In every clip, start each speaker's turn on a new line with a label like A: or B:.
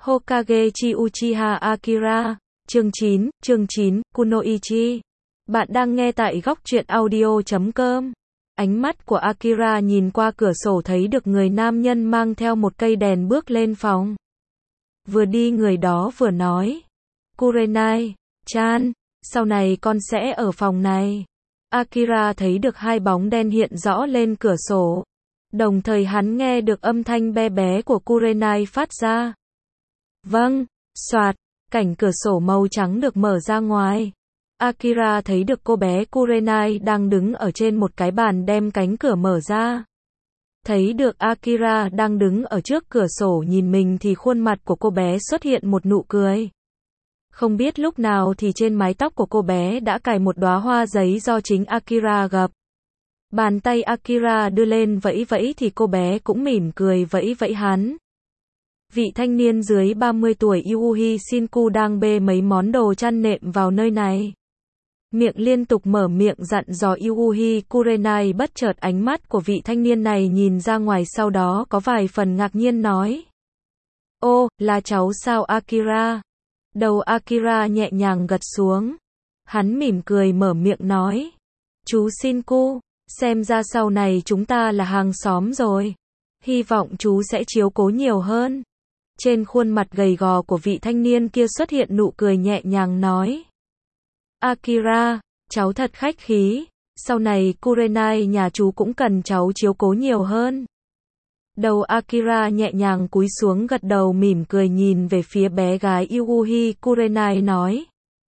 A: Hokage chi Uchiha Akira, chương 9, Kunoichi. Bạn đang nghe tại góc truyện audio.com. Ánh mắt của Akira nhìn qua cửa sổ thấy được người nam nhân mang theo một cây đèn bước lên phòng. Vừa đi người đó vừa nói, Kurenai-chan, sau này con sẽ ở phòng này. Akira thấy được hai bóng đen hiện rõ lên cửa sổ. Đồng thời hắn nghe được âm thanh be bé của Kurenai phát ra. Vâng, soạt, cảnh cửa sổ màu trắng được mở ra ngoài. Akira thấy được cô bé Kurenai đang đứng ở trên một cái bàn đem cánh cửa mở ra. Thấy được Akira đang đứng ở trước cửa sổ nhìn mình thì khuôn mặt của cô bé xuất hiện một nụ cười. Không biết lúc nào thì trên mái tóc của cô bé đã cài một đóa hoa giấy do chính Akira gập. Bàn tay Akira đưa lên vẫy vẫy thì cô bé cũng mỉm cười vẫy vẫy hắn. Vị thanh niên dưới 30 tuổi Yuuhi Shinku đang bê mấy món đồ chăn nệm vào nơi này. Miệng liên tục mở miệng dặn dò Yuuhi Kurenai, bất chợt ánh mắt của vị thanh niên này nhìn ra ngoài, sau đó có vài phần ngạc nhiên nói. Ô, là cháu sao Akira? Đầu Akira nhẹ nhàng gật xuống. Hắn mỉm cười mở miệng nói. Chú Shinku, xem ra sau này chúng ta là hàng xóm rồi. Hy vọng chú sẽ chiếu cố nhiều hơn. Trên khuôn mặt gầy gò của vị thanh niên kia xuất hiện nụ cười nhẹ nhàng nói. Akira, cháu thật khách khí. Sau này Kurenai nhà chú cũng cần cháu chiếu cố nhiều hơn. Đầu Akira nhẹ nhàng cúi xuống gật đầu mỉm cười nhìn về phía bé gái Yuuhi Kurenai nói.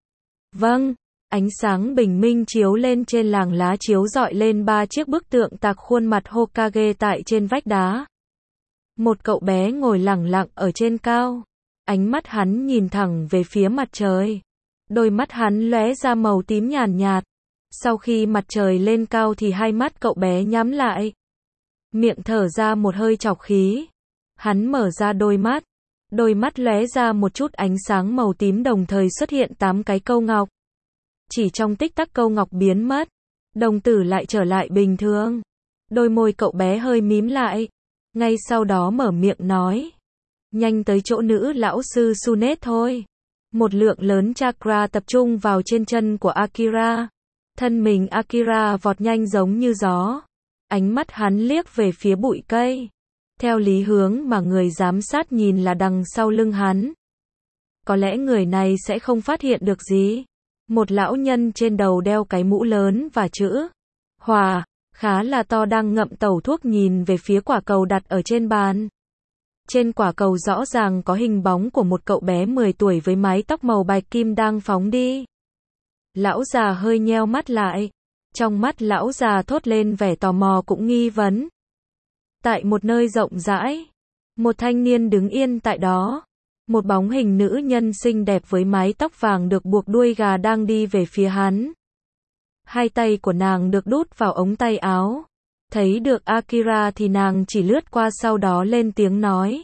A: Vâng, ánh sáng bình minh chiếu lên trên làng lá chiếu rọi lên 3 chiếc bức tượng tạc khuôn mặt Hokage tại trên vách đá. Một cậu bé ngồi lẳng lặng ở trên cao. Ánh mắt hắn nhìn thẳng về phía mặt trời. Đôi mắt hắn lóe ra màu tím nhàn nhạt. Sau khi mặt trời lên cao thì hai mắt cậu bé nhắm lại. Miệng thở ra một hơi trọc khí. Hắn mở ra đôi mắt. Đôi mắt lóe ra một chút ánh sáng màu tím, đồng thời xuất hiện 8 cái câu ngọc. Chỉ trong tích tắc câu ngọc biến mất. Đồng tử lại trở lại bình thường. Đôi môi cậu bé hơi mím lại. Ngay sau đó mở miệng nói. Nhanh tới chỗ nữ lão sư Tsunade thôi. Một lượng lớn chakra tập trung vào trên chân của Akira. Thân mình Akira vọt nhanh giống như gió. Ánh mắt hắn liếc về phía bụi cây. Theo lý hướng mà người giám sát nhìn là đằng sau lưng hắn. Có lẽ người này sẽ không phát hiện được gì. Một lão nhân trên đầu đeo cái mũ lớn và chữ Hòa khá là to đang ngậm tẩu thuốc nhìn về phía quả cầu đặt ở trên bàn. Trên quả cầu rõ ràng có hình bóng của một cậu bé 10 tuổi với mái tóc màu bạch kim đang phóng đi. Lão già hơi nheo mắt lại. Trong mắt lão già thốt lên vẻ tò mò cũng nghi vấn. Tại một nơi rộng rãi, một thanh niên đứng yên tại đó. Một bóng hình nữ nhân xinh đẹp với mái tóc vàng được buộc đuôi gà đang đi về phía hắn. Hai tay của nàng được đút vào ống tay áo. Thấy được Akira thì nàng chỉ lướt qua, sau đó lên tiếng nói.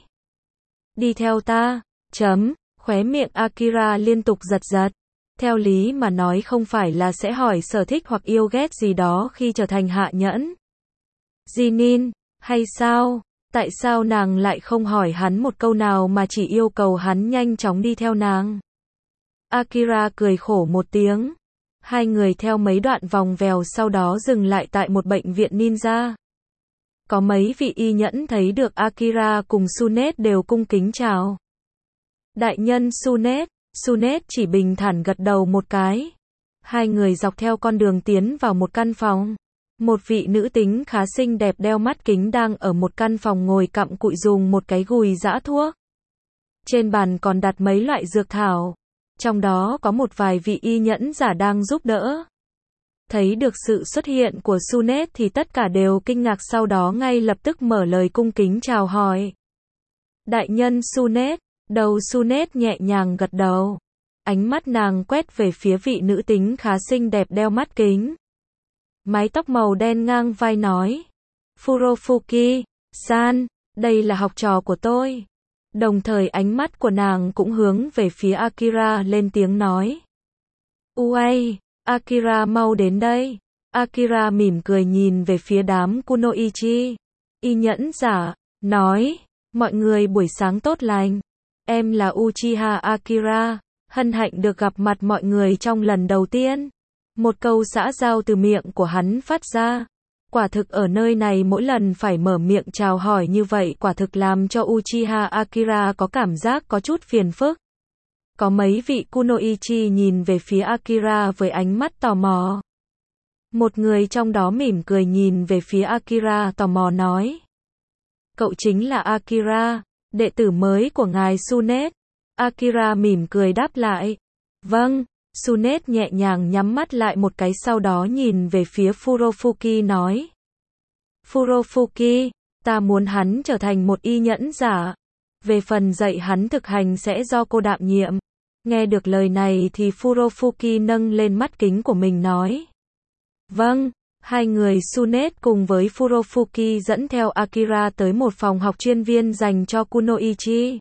A: Đi theo ta, khóe miệng Akira liên tục giật giật. Theo lý mà nói không phải là sẽ hỏi sở thích hoặc yêu ghét gì đó khi trở thành hạ nhẫn Genin, hay sao? Tại sao nàng lại không hỏi hắn một câu nào mà chỉ yêu cầu hắn nhanh chóng đi theo nàng? Akira cười khổ một tiếng. Hai người theo mấy đoạn vòng vèo sau đó dừng lại tại một bệnh viện ninja. Có mấy vị y nhẫn thấy được Akira cùng Tsunade đều cung kính chào. Đại nhân Tsunade chỉ bình thản gật đầu một cái. Hai người dọc theo con đường tiến vào một căn phòng. Một vị nữ tính khá xinh đẹp đeo mắt kính đang ở một căn phòng ngồi cặm cụi dùng một cái gùi giã thuốc. Trên bàn còn đặt mấy loại dược thảo. Trong đó có một vài vị y nhẫn giả đang giúp đỡ. Thấy được sự xuất hiện của Tsunade thì tất cả đều kinh ngạc, sau đó ngay lập tức mở lời cung kính chào hỏi. Đại nhân Tsunade. Đầu Tsunade nhẹ nhàng gật đầu. Ánh mắt nàng quét về phía vị nữ tính khá xinh đẹp đeo mắt kính. Mái tóc màu đen ngang vai nói. Furofuki-san, đây là học trò của tôi. Đồng thời ánh mắt của nàng cũng hướng về phía Akira lên tiếng nói. Uai, Akira mau đến đây. Akira mỉm cười nhìn về phía đám Kunoichi. Y nhẫn giả, nói. Mọi người buổi sáng tốt lành. Em là Uchiha Akira, hân hạnh được gặp mặt mọi người trong lần đầu tiên. Một câu xã giao từ miệng của hắn phát ra. Quả thực ở nơi này mỗi lần phải mở miệng chào hỏi như vậy quả thực làm cho Uchiha Akira có cảm giác có chút phiền phức. Có mấy vị kunoichi nhìn về phía Akira với ánh mắt tò mò. Một người trong đó mỉm cười nhìn về phía Akira tò mò nói. Cậu chính là Akira, đệ tử mới của ngài Tsunade. Akira mỉm cười đáp lại. Vâng, Tsunade nhẹ nhàng nhắm mắt lại một cái sau đó nhìn về phía Furofuki nói. Furofuki, ta muốn hắn trở thành một y nhẫn giả. Về phần dạy hắn thực hành sẽ do cô đảm nhiệm. Nghe được lời này thì Furofuki nâng lên mắt kính của mình nói. Vâng, hai người Tsunade cùng với Furofuki dẫn theo Akira tới một phòng học chuyên viên dành cho kunoichi.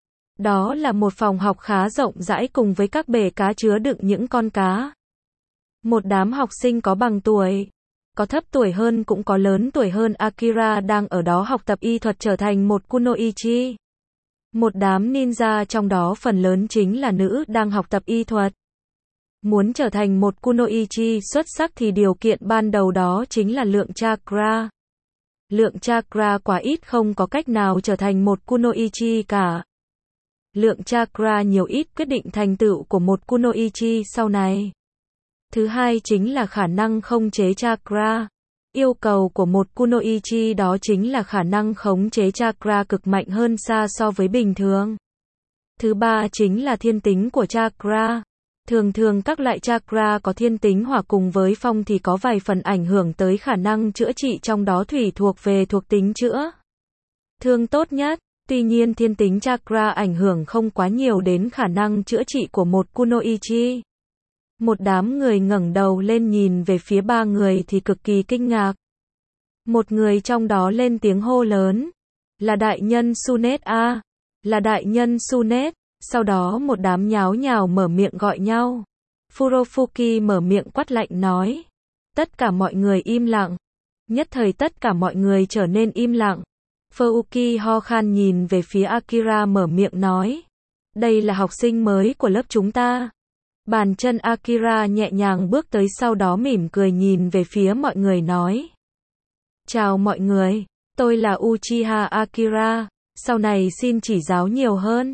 A: Đó là một phòng học khá rộng rãi cùng với các bể cá chứa đựng những con cá. Một đám học sinh có bằng tuổi, có thấp tuổi hơn cũng có lớn tuổi hơn Akira đang ở đó học tập y thuật trở thành một kunoichi. Một đám ninja trong đó phần lớn chính là nữ đang học tập y thuật. Muốn trở thành một kunoichi xuất sắc thì điều kiện ban đầu đó chính là lượng chakra. Lượng chakra quá ít không có cách nào trở thành một kunoichi cả. Lượng chakra nhiều ít quyết định thành tựu của một kunoichi sau này. Thứ hai chính là khả năng khống chế chakra. Yêu cầu của một kunoichi đó chính là khả năng khống chế chakra cực mạnh hơn xa so với bình thường. Thứ ba chính là thiên tính của chakra. Thường thường các loại chakra có thiên tính hỏa cùng với phong thì có vài phần ảnh hưởng tới khả năng chữa trị, trong đó thủy thuộc về thuộc tính chữa thương tốt nhất. Tuy nhiên thiên tính chakra ảnh hưởng không quá nhiều đến khả năng chữa trị của một kunoichi. Một đám người ngẩng đầu lên nhìn về phía ba người thì cực kỳ kinh ngạc. Một người trong đó lên tiếng hô lớn. Là đại nhân Tsunade a, là đại nhân Tsunade. Sau đó một đám nháo nhào mở miệng gọi nhau. Furofuki mở miệng quát lạnh nói. Tất cả mọi người im lặng. Nhất thời tất cả mọi người trở nên im lặng. Furuki ho khan nhìn về phía Akira mở miệng nói. Đây là học sinh mới của lớp chúng ta. Bàn chân Akira nhẹ nhàng bước tới sau đó mỉm cười nhìn về phía mọi người nói. Chào mọi người, tôi là Uchiha Akira, sau này xin chỉ giáo nhiều hơn.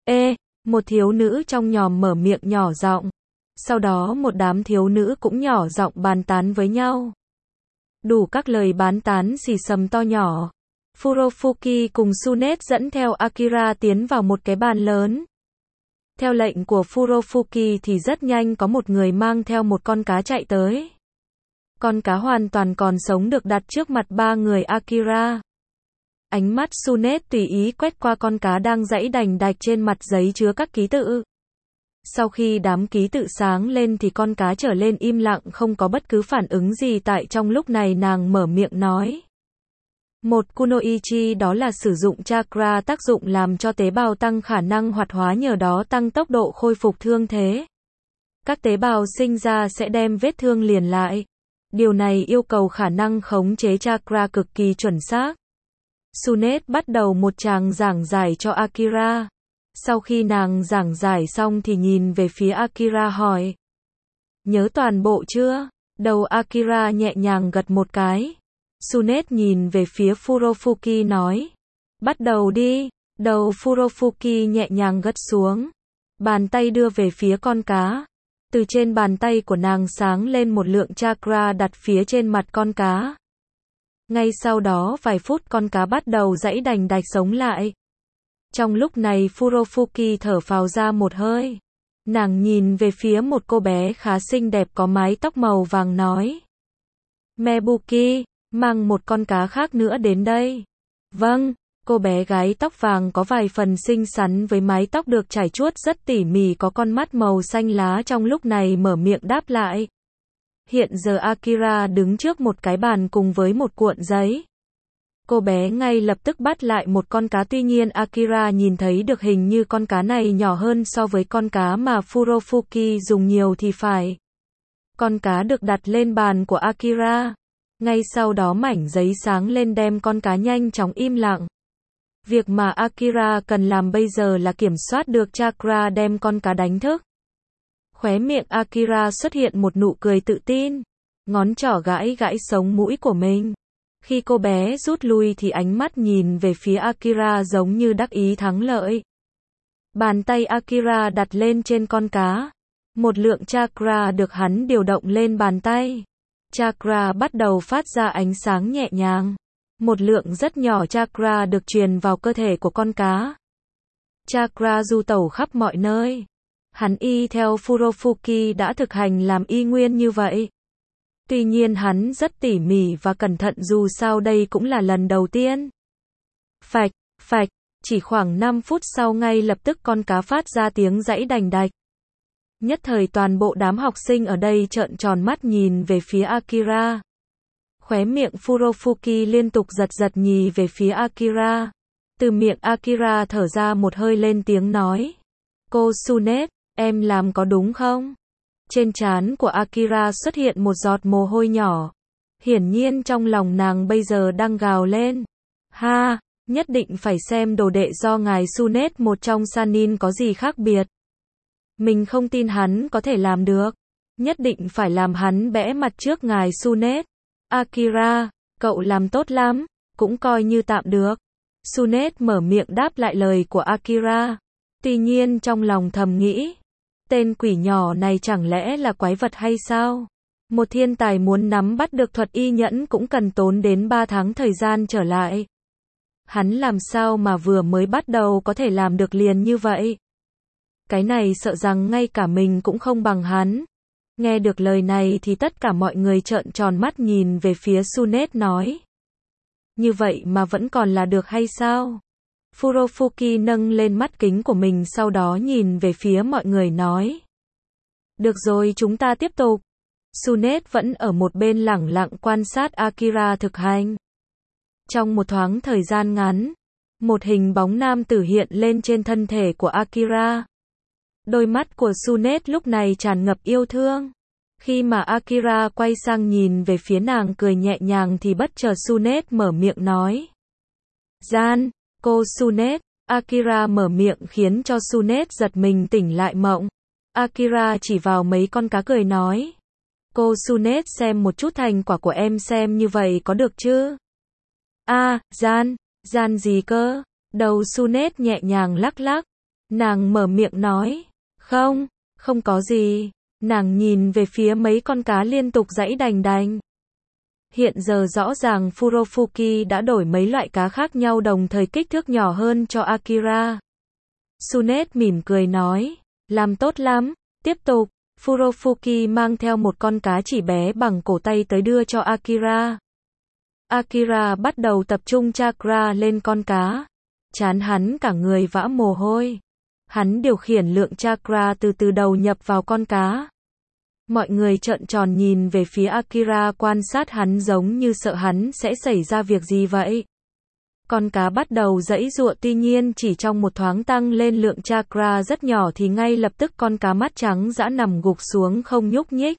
A: Một thiếu nữ trong nhóm mở miệng nhỏ giọng. Sau đó một đám thiếu nữ cũng nhỏ giọng bàn tán với nhau. Đủ các lời bán tán xì xầm to nhỏ. Furofuki cùng Tsunade dẫn theo Akira tiến vào một cái bàn lớn. Theo lệnh của Furofuki thì rất nhanh có một người mang theo một con cá chạy tới. Con cá hoàn toàn còn sống được đặt trước mặt ba người Akira. Ánh mắt Tsunade tùy ý quét qua con cá đang giãy đành đạch trên mặt giấy chứa các ký tự. Sau khi đám ký tự sáng lên thì con cá trở lên im lặng không có bất cứ phản ứng gì. Tại trong lúc này nàng mở miệng nói. Một kunoichi đó là sử dụng chakra tác dụng làm cho tế bào tăng khả năng hoạt hóa, nhờ đó tăng tốc độ khôi phục thương thế. Các tế bào sinh ra sẽ đem vết thương liền lại. Điều này yêu cầu khả năng khống chế chakra cực kỳ chuẩn xác. Tsunade bắt đầu một tràng giảng giải cho Akira. Sau khi nàng giảng giải xong thì nhìn về phía Akira hỏi. Nhớ toàn bộ chưa? Đầu Akira nhẹ nhàng gật một cái. Tsunade nhìn về phía Furofuki nói. Bắt đầu đi. Đầu Furofuki nhẹ nhàng gật xuống. Bàn tay đưa về phía con cá. Từ trên bàn tay của nàng sáng lên một lượng chakra đặt phía trên mặt con cá. Ngay sau đó vài phút con cá bắt đầu giãy đành đạch sống lại. Trong lúc này Furofuki thở phào ra một hơi. Nàng nhìn về phía một cô bé khá xinh đẹp có mái tóc màu vàng nói. Mebuki, mang một con cá khác nữa đến đây. Vâng, cô bé gái tóc vàng có vài phần xinh xắn với mái tóc được trải chuốt rất tỉ mỉ, có con mắt màu xanh lá trong lúc này mở miệng đáp lại. Hiện giờ Akira đứng trước một cái bàn cùng với một cuộn giấy. Cô bé ngay lập tức bắt lại một con cá, tuy nhiên Akira nhìn thấy được hình như con cá này nhỏ hơn so với con cá mà Furofuki dùng nhiều thì phải. Con cá được đặt lên bàn của Akira. Ngay sau đó mảnh giấy sáng lên đem con cá nhanh chóng im lặng. Việc mà Akira cần làm bây giờ là kiểm soát được chakra đem con cá đánh thức. Khóe miệng Akira xuất hiện một nụ cười tự tin. Ngón trỏ gãi gãi sống mũi của mình. Khi cô bé rút lui thì ánh mắt nhìn về phía Akira giống như đắc ý thắng lợi. Bàn tay Akira đặt lên trên con cá. Một lượng chakra được hắn điều động lên bàn tay. Chakra bắt đầu phát ra ánh sáng nhẹ nhàng. Một lượng rất nhỏ chakra được truyền vào cơ thể của con cá. Chakra du tẩu khắp mọi nơi. Hắn y theo Furofuki đã thực hành làm y nguyên như vậy. Tuy nhiên hắn rất tỉ mỉ và cẩn thận dù sao đây cũng là lần đầu tiên. Phạch, phạch, chỉ khoảng 5 phút sau ngay lập tức con cá phát ra tiếng giãy đành đạch. Nhất thời toàn bộ đám học sinh ở đây trợn tròn mắt nhìn về phía Akira. Khóe miệng Furofuki liên tục giật nhì về phía Akira. Từ miệng Akira thở ra một hơi lên tiếng nói. Cô Tsunade, em làm có đúng không? Trên trán của Akira xuất hiện một giọt mồ hôi nhỏ. Hiển nhiên trong lòng nàng bây giờ đang gào lên. Ha, nhất định phải xem đồ đệ do ngài Tsunade một trong Sannin có gì khác biệt. Mình không tin hắn có thể làm được. Nhất định phải làm hắn bẽ mặt trước ngài Tsunade. Akira, cậu làm tốt lắm, cũng coi như tạm được. Tsunade mở miệng đáp lại lời của Akira. Tuy nhiên trong lòng thầm nghĩ. Tên quỷ nhỏ này chẳng lẽ là quái vật hay sao? Một thiên tài muốn nắm bắt được thuật y nhẫn cũng cần tốn đến 3 tháng thời gian trở lại. Hắn làm sao mà vừa mới bắt đầu có thể làm được liền như vậy? Cái này sợ rằng ngay cả mình cũng không bằng hắn. Nghe được lời này thì tất cả mọi người trợn tròn mắt nhìn về phía Tsunade nói. Như vậy mà vẫn còn là được hay sao? Furofuki nâng lên mắt kính của mình sau đó nhìn về phía mọi người nói. Được rồi chúng ta tiếp tục. Tsunade vẫn ở một bên lẳng lặng quan sát Akira thực hành. Trong một thoáng thời gian ngắn, một hình bóng nam tử hiện lên trên thân thể của Akira. Đôi mắt của Tsunade lúc này tràn ngập yêu thương. Khi mà Akira quay sang nhìn về phía nàng cười nhẹ nhàng thì bất chợt Tsunade mở miệng nói. Gian, cô Tsunade, Akira mở miệng khiến cho Tsunade giật mình tỉnh lại mộng. Akira chỉ vào mấy con cá cười nói. Cô Tsunade xem một chút thành quả của em xem như vậy có được chứ? Gian gì cơ? Đầu Tsunade nhẹ nhàng lắc lắc. Nàng mở miệng nói. Không có gì. Nàng nhìn về phía mấy con cá liên tục giãy đành đành. Hiện giờ rõ ràng Furofuki đã đổi mấy loại cá khác nhau đồng thời kích thước nhỏ hơn cho Akira. Tsunade mỉm cười nói. Làm tốt lắm. Tiếp tục. Furofuki mang theo một con cá chỉ bé bằng cổ tay tới đưa cho Akira. Akira bắt đầu tập trung chakra lên con cá. Trán hắn cả người vã mồ hôi. Hắn điều khiển lượng chakra từ từ đầu nhập vào con cá. Mọi người trợn tròn nhìn về phía Akira quan sát hắn giống như sợ hắn sẽ xảy ra việc gì vậy. Con cá bắt đầu giãy giụa tuy nhiên chỉ trong một thoáng tăng lên lượng chakra rất nhỏ thì ngay lập tức con cá mắt trắng dã nằm gục xuống không nhúc nhích.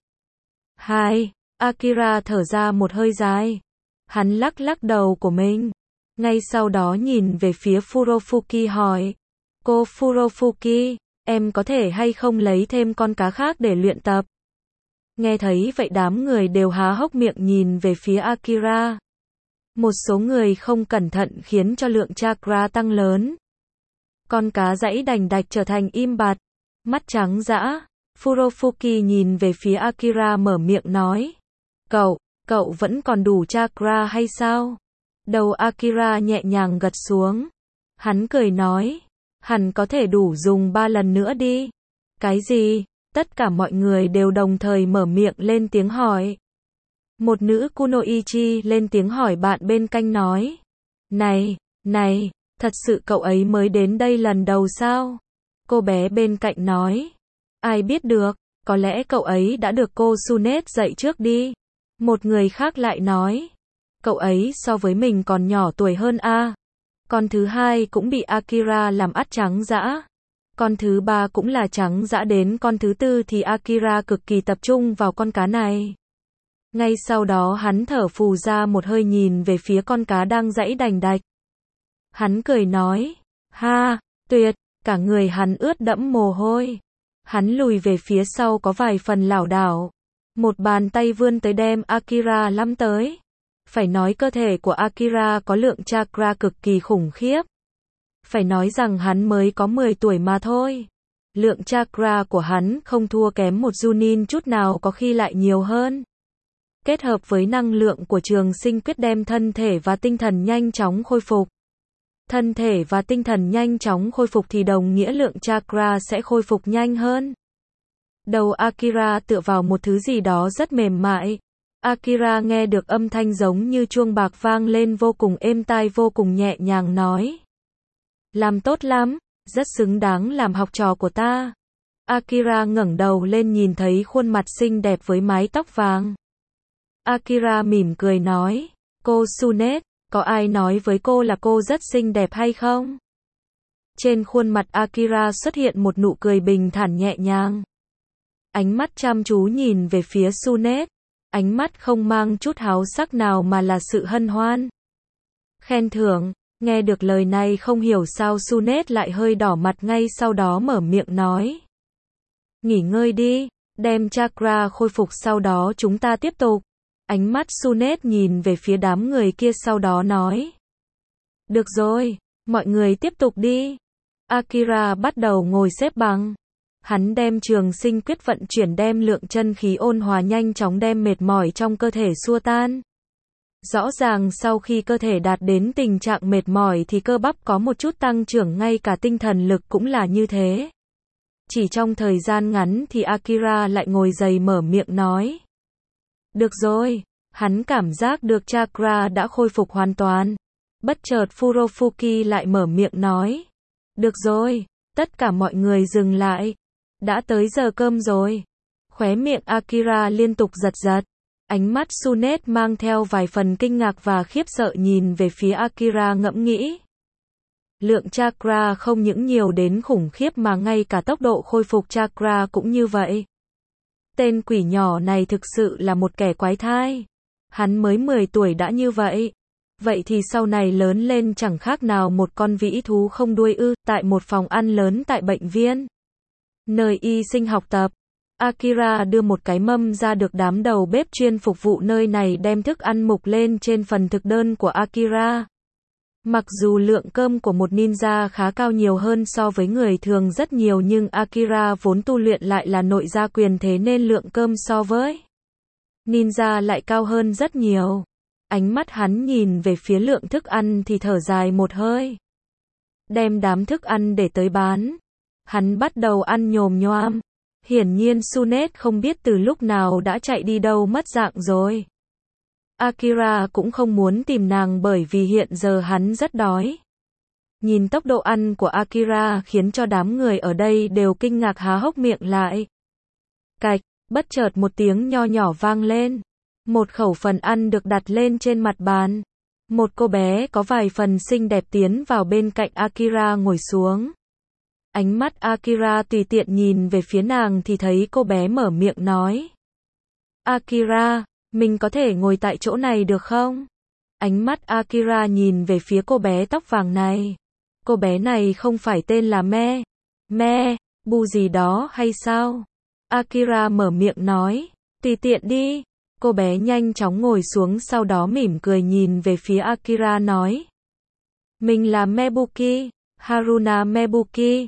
A: Akira thở ra một hơi dài. Hắn lắc lắc đầu của mình. Ngay sau đó nhìn về phía Furofuki hỏi. Cô Furofuki, em có thể hay không lấy thêm con cá khác để luyện tập? Nghe thấy vậy đám người đều há hốc miệng nhìn về phía Akira. Một số người không cẩn thận khiến cho lượng chakra tăng lớn. Con cá giãy đành đạch trở thành im bặt. Mắt trắng dã. Furofuki nhìn về phía Akira mở miệng nói. Cậu vẫn còn đủ chakra hay sao? Đầu Akira nhẹ nhàng gật xuống. Hắn cười nói. Hẳn có thể đủ dùng 3 lần nữa đi. Cái gì? Tất cả mọi người đều đồng thời mở miệng lên tiếng hỏi. Một nữ kunoichi lên tiếng hỏi bạn bên cạnh nói. Này, thật sự cậu ấy mới đến đây lần đầu sao? Cô bé bên cạnh nói. Ai biết được, có lẽ cậu ấy đã được cô Tsunade dạy trước đi. Một người khác lại nói. Cậu ấy so với mình còn nhỏ tuổi hơn a. Con thứ hai cũng bị Akira làm ắt trắng dã. Con thứ ba cũng là trắng dã đến con thứ tư thì Akira cực kỳ tập trung vào con cá này. Ngay sau đó hắn thở phù ra một hơi nhìn về phía con cá đang giãy đành đạch. Hắn cười nói, ha, tuyệt, cả người hắn ướt đẫm mồ hôi. Hắn lùi về phía sau có vài phần lảo đảo. Một bàn tay vươn tới đem Akira lăm tới. Phải nói cơ thể của Akira có lượng chakra cực kỳ khủng khiếp. Phải nói rằng hắn mới có 10 tuổi mà thôi. Lượng chakra của hắn không thua kém một Junin chút nào, có khi lại nhiều hơn. Kết hợp với năng lượng của trường sinh quyết đem thân thể và tinh thần nhanh chóng khôi phục. Thân thể và tinh thần nhanh chóng khôi phục thì đồng nghĩa lượng chakra sẽ khôi phục nhanh hơn. Đầu Akira tựa vào một thứ gì đó rất mềm mại. Akira nghe được âm thanh giống như chuông bạc vang lên vô cùng êm tai, vô cùng nhẹ nhàng nói. Làm tốt lắm, rất xứng đáng làm học trò của ta. Akira ngẩng đầu lên nhìn thấy khuôn mặt xinh đẹp với mái tóc vàng. Akira mỉm cười nói, cô Tsunade, có ai nói với cô là cô rất xinh đẹp hay không? Trên khuôn mặt Akira xuất hiện một nụ cười bình thản nhẹ nhàng. Ánh mắt chăm chú nhìn về phía Tsunade. Ánh mắt không mang chút háo sắc nào mà là sự hân hoan. Khen thưởng. Nghe được lời này không hiểu sao Tsunade lại hơi đỏ mặt, ngay sau đó mở miệng nói. Nghỉ ngơi đi, đem chakra khôi phục sau đó chúng ta tiếp tục. Ánh mắt Tsunade nhìn về phía đám người kia sau đó nói. Được rồi, mọi người tiếp tục đi. Akira bắt đầu ngồi xếp bằng. Hắn đem trường sinh quyết vận chuyển, đem lượng chân khí ôn hòa nhanh chóng đem mệt mỏi trong cơ thể xua tan. Rõ ràng sau khi cơ thể đạt đến tình trạng mệt mỏi thì cơ bắp có một chút tăng trưởng, ngay cả tinh thần lực cũng là như thế. Chỉ trong thời gian ngắn thì Akira lại ngồi dậy mở miệng nói. Được rồi, hắn cảm giác được chakra đã khôi phục hoàn toàn. Bất chợt Furofuki lại mở miệng nói. Được rồi, tất cả mọi người dừng lại. Đã tới giờ cơm rồi. Khóe miệng Akira liên tục giật giật. Ánh mắt Tsunade mang theo vài phần kinh ngạc và khiếp sợ nhìn về phía Akira ngẫm nghĩ. Lượng chakra không những nhiều đến khủng khiếp mà ngay cả tốc độ khôi phục chakra cũng như vậy. Tên quỷ nhỏ này thực sự là một kẻ quái thai. Hắn mới 10 tuổi đã như vậy. Vậy thì sau này lớn lên chẳng khác nào một con vĩ thú không đuôi ư. Tại một phòng ăn lớn tại bệnh viện, nơi y sinh học tập, Akira đưa một cái mâm ra, được đám đầu bếp chuyên phục vụ nơi này đem thức ăn mục lên trên phần thực đơn của Akira. Mặc dù lượng cơm của một ninja khá cao, nhiều hơn so với người thường rất nhiều, nhưng Akira vốn tu luyện lại là nội gia quyền, thế nên lượng cơm so với ninja lại cao hơn rất nhiều. Ánh mắt hắn nhìn về phía lượng thức ăn thì thở dài một hơi. Đem đám thức ăn để tới bán. Hắn bắt đầu ăn nhồm nhoam. Hiển nhiên Tsunade không biết từ lúc nào đã chạy đi đâu mất dạng rồi. Akira cũng không muốn tìm nàng bởi vì hiện giờ hắn rất đói. Nhìn tốc độ ăn của Akira khiến cho đám người ở đây đều kinh ngạc há hốc miệng lại. Cạch, bất chợt một tiếng nho nhỏ vang lên. Một khẩu phần ăn được đặt lên trên mặt bàn. Một cô bé có vài phần xinh đẹp tiến vào bên cạnh Akira ngồi xuống. Ánh mắt Akira tùy tiện nhìn về phía nàng thì thấy cô bé mở miệng nói. Akira, mình có thể ngồi tại chỗ này được không? Ánh mắt Akira nhìn về phía cô bé tóc vàng này. Cô bé này không phải tên là Bu gì đó hay sao? Akira mở miệng nói, tùy tiện đi. Cô bé nhanh chóng ngồi xuống, sau đó mỉm cười nhìn về phía Akira nói. Mình là Mebuki, Haruna Mebuki,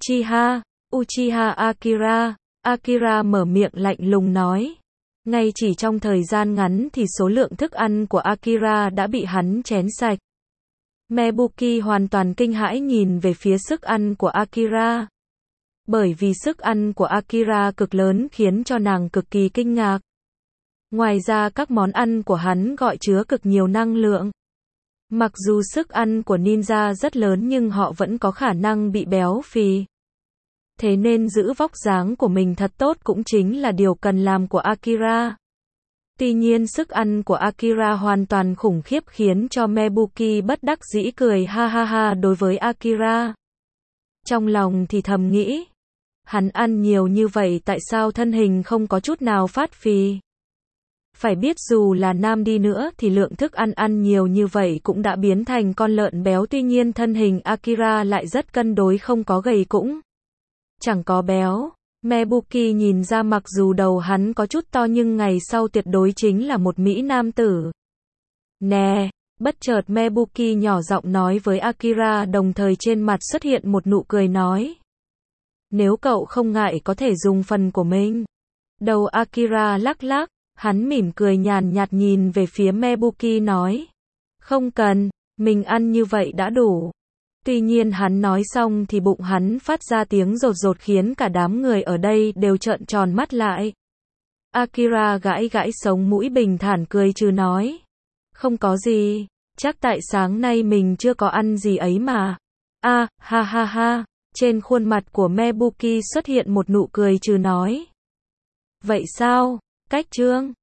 A: Uchiha Akira. Akira mở miệng lạnh lùng nói. Ngay chỉ trong thời gian ngắn thì số lượng thức ăn của Akira đã bị hắn chén sạch. Mebuki hoàn toàn kinh hãi nhìn về phía sức ăn của Akira. Bởi vì sức ăn của Akira cực lớn khiến cho nàng cực kỳ kinh ngạc. Ngoài ra các món ăn của hắn gọi chứa cực nhiều năng lượng. Mặc dù sức ăn của ninja rất lớn nhưng họ vẫn có khả năng bị béo phì. Thế nên giữ vóc dáng của mình thật tốt cũng chính là điều cần làm của Akira. Tuy nhiên sức ăn của Akira hoàn toàn khủng khiếp khiến cho Mebuki bất đắc dĩ cười ha ha ha đối với Akira. Trong lòng thì thầm nghĩ. Hắn ăn nhiều như vậy tại sao thân hình không có chút nào phát phì? Phải biết dù là nam đi nữa thì lượng thức ăn ăn nhiều như vậy cũng đã biến thành con lợn béo, tuy nhiên thân hình Akira lại rất cân đối, không có gầy cũng chẳng có béo. Mebuki nhìn ra mặc dù đầu hắn có chút to nhưng ngày sau tuyệt đối chính là một mỹ nam tử. Nè, bất chợt Mebuki nhỏ giọng nói với Akira, đồng thời trên mặt xuất hiện một nụ cười nói. Nếu cậu không ngại có thể dùng phần của mình. Đầu Akira lắc lắc, hắn mỉm cười nhàn nhạt nhìn về phía Mebuki nói. Không cần, mình ăn như vậy đã đủ. Tuy nhiên hắn nói xong thì bụng hắn phát ra tiếng rột rột khiến cả đám người ở đây đều trợn tròn mắt lại. Akira gãi gãi sống mũi bình thản cười trừ nói. Không có gì, chắc tại sáng nay mình chưa có ăn gì ấy mà. Ha ha ha, trên khuôn mặt của Mebuki xuất hiện một nụ cười trừ nói. Vậy sao, cách trương?